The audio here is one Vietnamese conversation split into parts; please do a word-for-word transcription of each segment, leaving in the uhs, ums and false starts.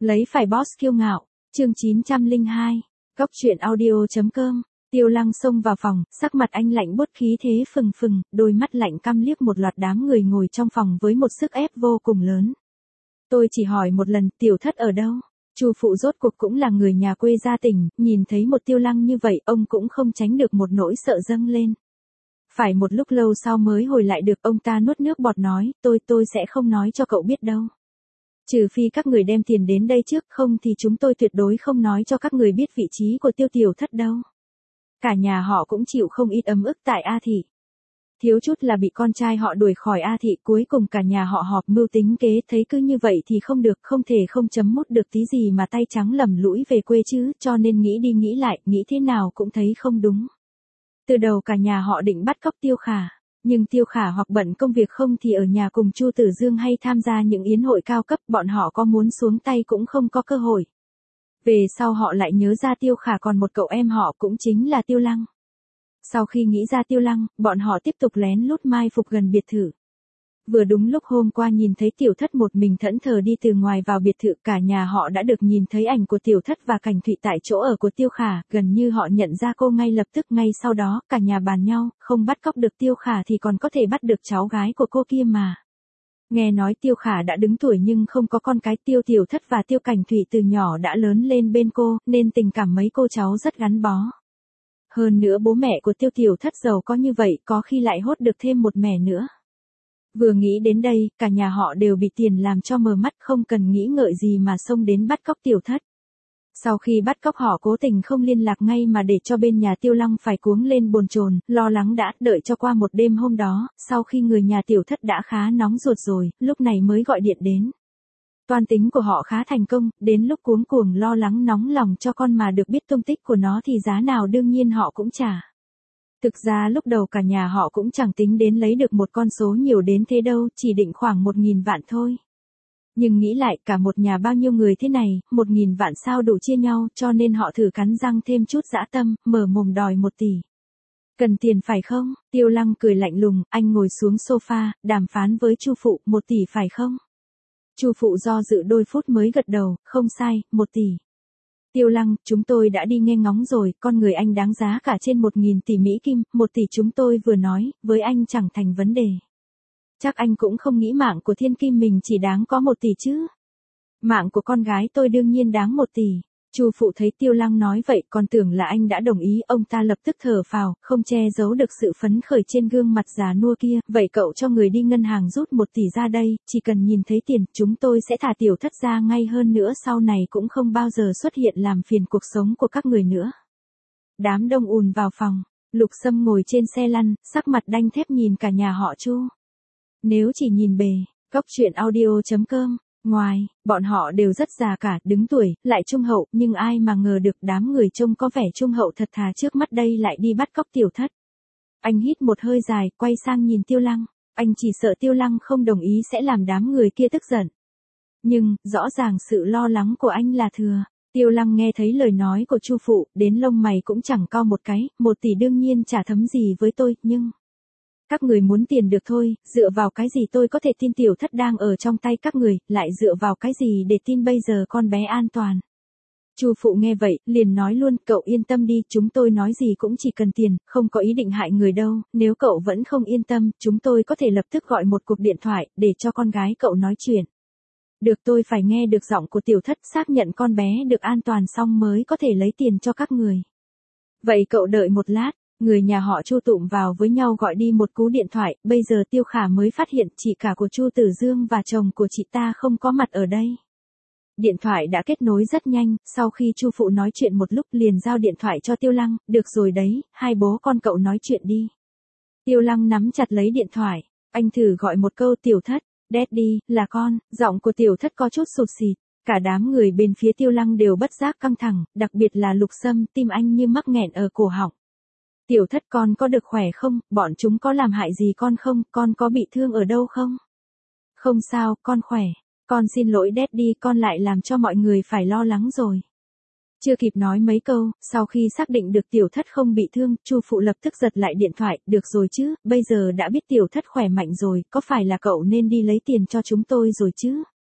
Lấy phải boss kiêu ngạo, chương chín trăm lẻ hai, Góc truyện audio.com, Tiêu Lăng xông vào phòng, sắc mặt anh lạnh buốt khí thế phừng phừng, đôi mắt lạnh căm liếc một loạt đám người ngồi trong phòng với một sức ép vô cùng lớn. Tôi chỉ hỏi một lần, Tiểu Thất ở đâu? Chu phụ rốt cuộc cũng là người nhà quê gia tỉnh, nhìn thấy một Tiêu Lăng như vậy, ông cũng không tránh được một nỗi sợ dâng lên. Phải một lúc lâu sau mới hồi lại được, ông ta nuốt nước bọt nói, tôi tôi sẽ không nói cho cậu biết đâu. Trừ phi các người đem tiền đến đây trước, không thì chúng tôi tuyệt đối không nói cho các người biết vị trí của Tiêu Tiểu Thất đâu. Cả nhà họ cũng chịu không ít ấm ức tại A Thị. Thiếu chút là bị con trai họ đuổi khỏi A Thị, cuối cùng cả nhà họ họp mưu tính kế, thấy cứ như vậy thì không được, không thể không chấm mút được tí gì mà tay trắng lầm lũi về quê chứ, cho nên nghĩ đi nghĩ lại, nghĩ thế nào cũng thấy không đúng. Từ đầu cả nhà họ định bắt cóc Tiêu Khả, nhưng Tiêu Khả hoặc bận công việc không thì ở nhà cùng Chu Tử Dương hay tham gia những yến hội cao cấp, bọn họ có muốn xuống tay cũng không có cơ hội. Về sau họ lại nhớ ra Tiêu Khả còn một cậu em họ cũng chính là Tiêu Lăng. Sau khi nghĩ ra Tiêu Lăng, bọn họ tiếp tục lén lút mai phục gần biệt thự. Vừa đúng lúc hôm qua nhìn thấy Tiểu Thất một mình thẫn thờ đi từ ngoài vào biệt thự, cả nhà họ đã được nhìn thấy ảnh của Tiểu Thất và Cảnh Thụy tại chỗ ở của Tiêu Khả, gần như họ nhận ra cô ngay lập tức. Ngay sau đó, cả nhà bàn nhau, không bắt cóc được Tiêu Khả thì còn có thể bắt được cháu gái của cô kia mà. Nghe nói Tiêu Khả đã đứng tuổi nhưng không có con cái, Tiêu Tiểu Thất và Tiêu Cảnh Thụy từ nhỏ đã lớn lên bên cô, nên tình cảm mấy cô cháu rất gắn bó. Hơn nữa bố mẹ của Tiêu Tiểu Thất giàu có như vậy, có khi lại hốt được thêm một mẻ nữa. Vừa nghĩ đến đây, cả nhà họ đều bị tiền làm cho mờ mắt, không cần nghĩ ngợi gì mà xông đến bắt cóc Tiểu Thất. Sau khi bắt cóc họ cố tình không liên lạc ngay mà để cho bên nhà Tiêu Lăng phải cuống lên bồn chồn, lo lắng đã, đợi cho qua một đêm hôm đó, sau khi người nhà Tiểu Thất đã khá nóng ruột rồi, lúc này mới gọi điện đến. Toan tính của họ khá thành công, đến lúc cuống cuồng lo lắng nóng lòng cho con mà được biết tung tích của nó thì giá nào đương nhiên họ cũng trả. Thực ra lúc đầu cả nhà họ cũng chẳng tính đến lấy được một con số nhiều đến thế đâu, chỉ định khoảng một nghìn vạn thôi. Nhưng nghĩ lại cả một nhà bao nhiêu người thế này, một nghìn vạn sao đủ chia nhau, cho nên họ thử cắn răng thêm chút dã tâm, mở mồm đòi một tỷ. Cần tiền phải không? Tiêu Lăng cười lạnh lùng, anh ngồi xuống sofa, đàm phán với Chu phụ, một tỷ phải không? Chu phụ do dự đôi phút mới gật đầu, không sai, một tỷ. Tiêu Lăng, chúng tôi đã đi nghe ngóng rồi, con người anh đáng giá cả trên một nghìn tỷ Mỹ Kim, một tỷ chúng tôi vừa nói, với anh chẳng thành vấn đề. Chắc anh cũng không nghĩ mạng của thiên kim mình chỉ đáng có một tỷ chứ. Mạng của con gái tôi đương nhiên đáng một tỷ. Chu phụ thấy Tiêu Lăng nói vậy còn tưởng là anh đã đồng ý, ông ta lập tức thở phào, không che giấu được sự phấn khởi trên gương mặt già nua kia. Vậy cậu cho người đi ngân hàng rút một tỷ ra đây, chỉ cần nhìn thấy tiền, chúng tôi sẽ thả Tiểu Thất ra ngay, hơn nữa sau này cũng không bao giờ xuất hiện làm phiền cuộc sống của các người nữa. Đám đông ùn vào phòng, Lục Sâm ngồi trên xe lăn, sắc mặt đanh thép nhìn cả nhà họ Chu. Nếu chỉ nhìn bề, Góc truyện audio.com, ngoài, bọn họ đều rất già cả, đứng tuổi, lại trung hậu, nhưng ai mà ngờ được đám người trông có vẻ trung hậu thật thà trước mắt đây lại đi bắt cóc Tiểu Thất. Anh hít một hơi dài, quay sang nhìn Tiêu Lăng, anh chỉ sợ Tiêu Lăng không đồng ý sẽ làm đám người kia tức giận. Nhưng, rõ ràng sự lo lắng của anh là thừa. Tiêu Lăng nghe thấy lời nói của Chu phụ, đến lông mày cũng chẳng cau một cái, một tỷ đương nhiên chả thấm gì với tôi, nhưng... Các người muốn tiền được thôi, dựa vào cái gì tôi có thể tin Tiểu Thất đang ở trong tay các người, lại dựa vào cái gì để tin bây giờ con bé an toàn. Chu phụ nghe vậy, liền nói luôn, cậu yên tâm đi, chúng tôi nói gì cũng chỉ cần tiền, không có ý định hại người đâu, nếu cậu vẫn không yên tâm, chúng tôi có thể lập tức gọi một cuộc điện thoại, để cho con gái cậu nói chuyện. Được, tôi phải nghe được giọng của Tiểu Thất, xác nhận con bé được an toàn xong mới có thể lấy tiền cho các người. Vậy cậu đợi một lát. Người nhà họ Chu tụm vào với nhau gọi đi một cú điện thoại, bây giờ Tiêu Khả mới phát hiện chị cả của Chu Tử Dương và chồng của chị ta không có mặt ở đây. Điện thoại đã kết nối rất nhanh, sau khi Chu phụ nói chuyện một lúc liền giao điện thoại cho Tiêu Lăng, được rồi đấy, hai bố con cậu nói chuyện đi. Tiêu Lăng nắm chặt lấy điện thoại, anh thử gọi một câu, Tiểu Thất, Daddy, là con, giọng của Tiểu Thất có chút sụt xịt. Cả đám người bên phía Tiêu Lăng đều bất giác căng thẳng, đặc biệt là Lục Sâm, tim anh như mắc nghẹn ở cổ họng. Tiểu Thất con có được khỏe không, bọn chúng có làm hại gì con không, con có bị thương ở đâu không? Không sao, con khỏe, con xin lỗi Daddy, con lại làm cho mọi người phải lo lắng rồi. Chưa kịp nói mấy câu, sau khi xác định được Tiểu Thất không bị thương, Chu phụ lập tức giật lại điện thoại, được rồi chứ, bây giờ đã biết Tiểu Thất khỏe mạnh rồi, có phải là cậu nên đi lấy tiền cho chúng tôi rồi chứ?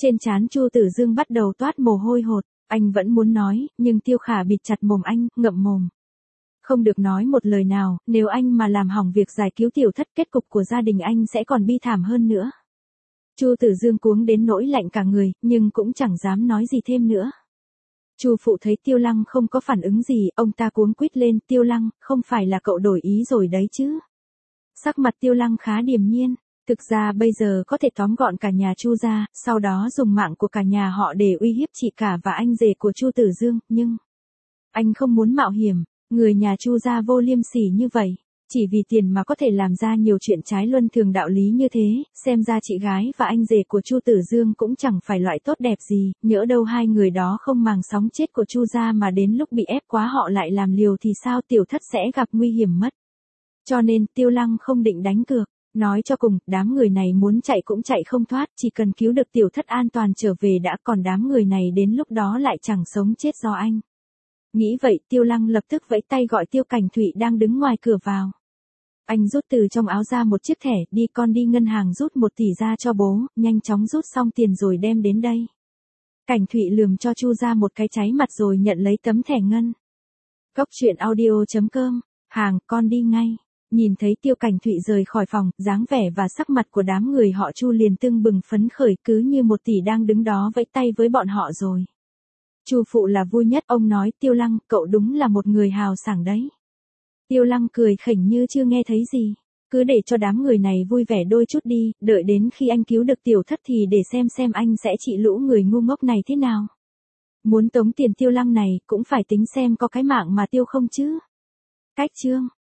Trên trán Chu Tử Dương bắt đầu toát mồ hôi hột, anh vẫn muốn nói, nhưng Tiêu Khả bịt chặt mồm anh, ngậm mồm. Không được nói một lời nào, nếu anh mà làm hỏng việc giải cứu tiểu thất, kết cục của gia đình anh sẽ còn bi thảm hơn nữa. Chu Tử Dương cuống đến nỗi lạnh cả người, nhưng cũng chẳng dám nói gì thêm nữa. Chu phụ thấy Tiêu Lăng không có phản ứng gì, ông ta cuống quýt lên, Tiêu Lăng, không phải là cậu đổi ý rồi đấy chứ? Sắc mặt Tiêu Lăng khá điềm nhiên, thực ra bây giờ có thể tóm gọn cả nhà Chu ra, sau đó dùng mạng của cả nhà họ để uy hiếp chị cả và anh rể của Chu Tử Dương, nhưng anh không muốn mạo hiểm, người nhà Chu ra vô liêm sỉ như vậy. Chỉ vì tiền mà có thể làm ra nhiều chuyện trái luân thường đạo lý như thế, xem ra chị gái và anh rể của Chu Tử Dương cũng chẳng phải loại tốt đẹp gì, nhỡ đâu hai người đó không màng sóng chết của Chu gia mà đến lúc bị ép quá họ lại làm liều thì sao, tiểu thất sẽ gặp nguy hiểm mất. Cho nên Tiêu Lăng không định đánh cược, nói cho cùng, đám người này muốn chạy cũng chạy không thoát, chỉ cần cứu được tiểu thất an toàn trở về đã, còn đám người này đến lúc đó lại chẳng sống chết do anh. Nghĩ vậy Tiêu Lăng lập tức vẫy tay gọi Tiêu Cảnh Thụy đang đứng ngoài cửa vào. Anh rút từ trong áo ra một chiếc thẻ, đi con đi ngân hàng rút một tỷ ra cho bố, nhanh chóng rút xong tiền rồi đem đến đây. Cảnh Thụy lườm cho Chu ra một cái cháy mặt rồi nhận lấy tấm thẻ ngân. Góc truyện audio chấm com, hàng, con đi ngay. Nhìn thấy Tiêu Cảnh Thụy rời khỏi phòng, dáng vẻ và sắc mặt của đám người họ Chu liền tưng bừng phấn khởi, cứ như một tỷ đang đứng đó vẫy tay với bọn họ rồi. Chu phụ là vui nhất, ông nói, Tiêu Lăng, cậu đúng là một người hào sảng đấy. Tiêu Lăng cười khỉnh như chưa nghe thấy gì. Cứ để cho đám người này vui vẻ đôi chút đi, đợi đến khi anh cứu được tiểu thất thì để xem xem anh sẽ trị lũ người ngu ngốc này thế nào. Muốn tống tiền Tiêu Lăng này, cũng phải tính xem có cái mạng mà tiêu không chứ. Cách chương.